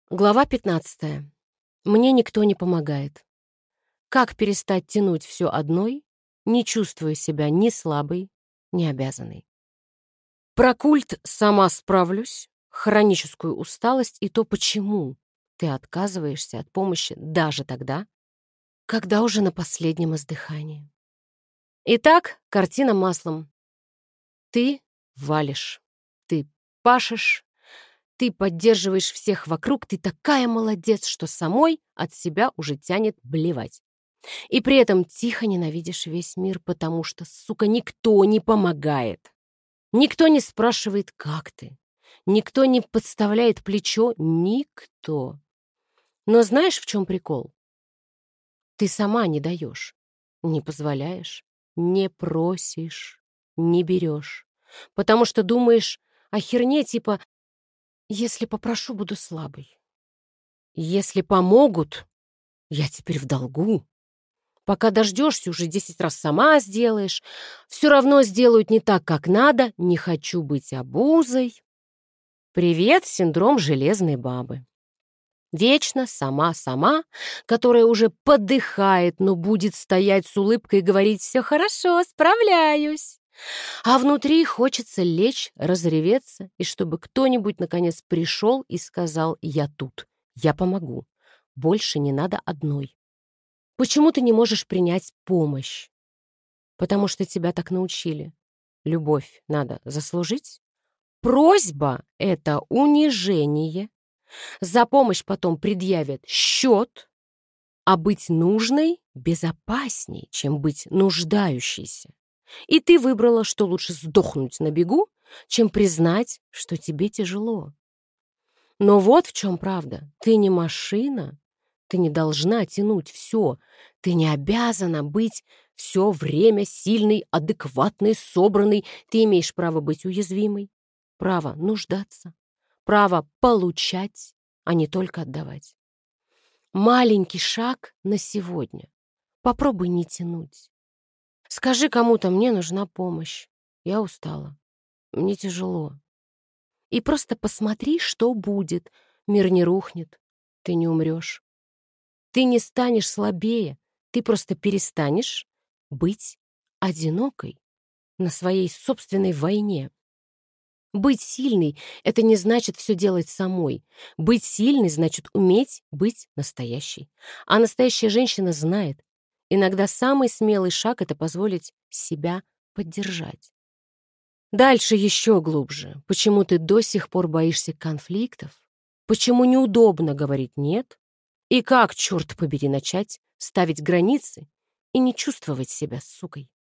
Глава 15. Мне никто не помогает. Как перестать тянуть все одной, не чувствуя себя ни слабой, ни обязанной? Про культ «сама справлюсь», хроническую усталость и то, почему ты отказываешься от помощи даже тогда, когда уже на последнем издыхании. Итак, картина маслом. Ты валишь, ты пашешь, ты поддерживаешь всех вокруг, ты такая молодец, что самой от себя уже тянет блевать. И при этом тихо ненавидишь весь мир, потому что, сука, никто не помогает. Никто не спрашивает, как ты. Никто не подставляет плечо. Никто. Но знаешь, в чем прикол? Ты сама не даешь, не позволяешь, не просишь, не берешь. Потому что думаешь о херне типа «если попрошу, буду слабой». Если помогут, я теперь в долгу. Пока дождешься, уже 10 раз сама сделаешь. Все равно сделают не так, как надо. Не хочу быть обузой. Привет, синдром железной бабы. Вечно сама-сама, которая уже подыхает, но будет стоять с улыбкой и говорить «все хорошо, справляюсь». А внутри хочется лечь, разреветься, и чтобы кто-нибудь наконец пришел и сказал «я тут, я помогу, больше не надо одной». Почему ты не можешь принять помощь? Потому что тебя так научили. Любовь надо заслужить. Просьба — это унижение. За помощь потом предъявят счет. А быть нужной безопасней, чем быть нуждающейся. И ты выбрала, что лучше сдохнуть на бегу, чем признать, что тебе тяжело. Но вот в чем правда. Ты не машина. Ты не должна тянуть все. Ты не обязана быть все время сильной, адекватной, собранной. Ты имеешь право быть уязвимой, право нуждаться, право получать, а не только отдавать. Маленький шаг на сегодня. Попробуй не тянуть. Скажи кому-то: «мне нужна помощь. Я устала. Мне тяжело». И просто посмотри, что будет. Мир не рухнет. Ты не умрешь. Ты не станешь слабее, ты просто перестанешь быть одинокой на своей собственной войне. Быть сильной — это не значит все делать самой. Быть сильной значит уметь быть настоящей. А настоящая женщина знает, иногда самый смелый шаг — это позволить себя поддержать. Дальше еще глубже. Почему ты до сих пор боишься конфликтов? Почему неудобно говорить «нет»? И как, черт побери, начать ставить границы и не чувствовать себя сукой?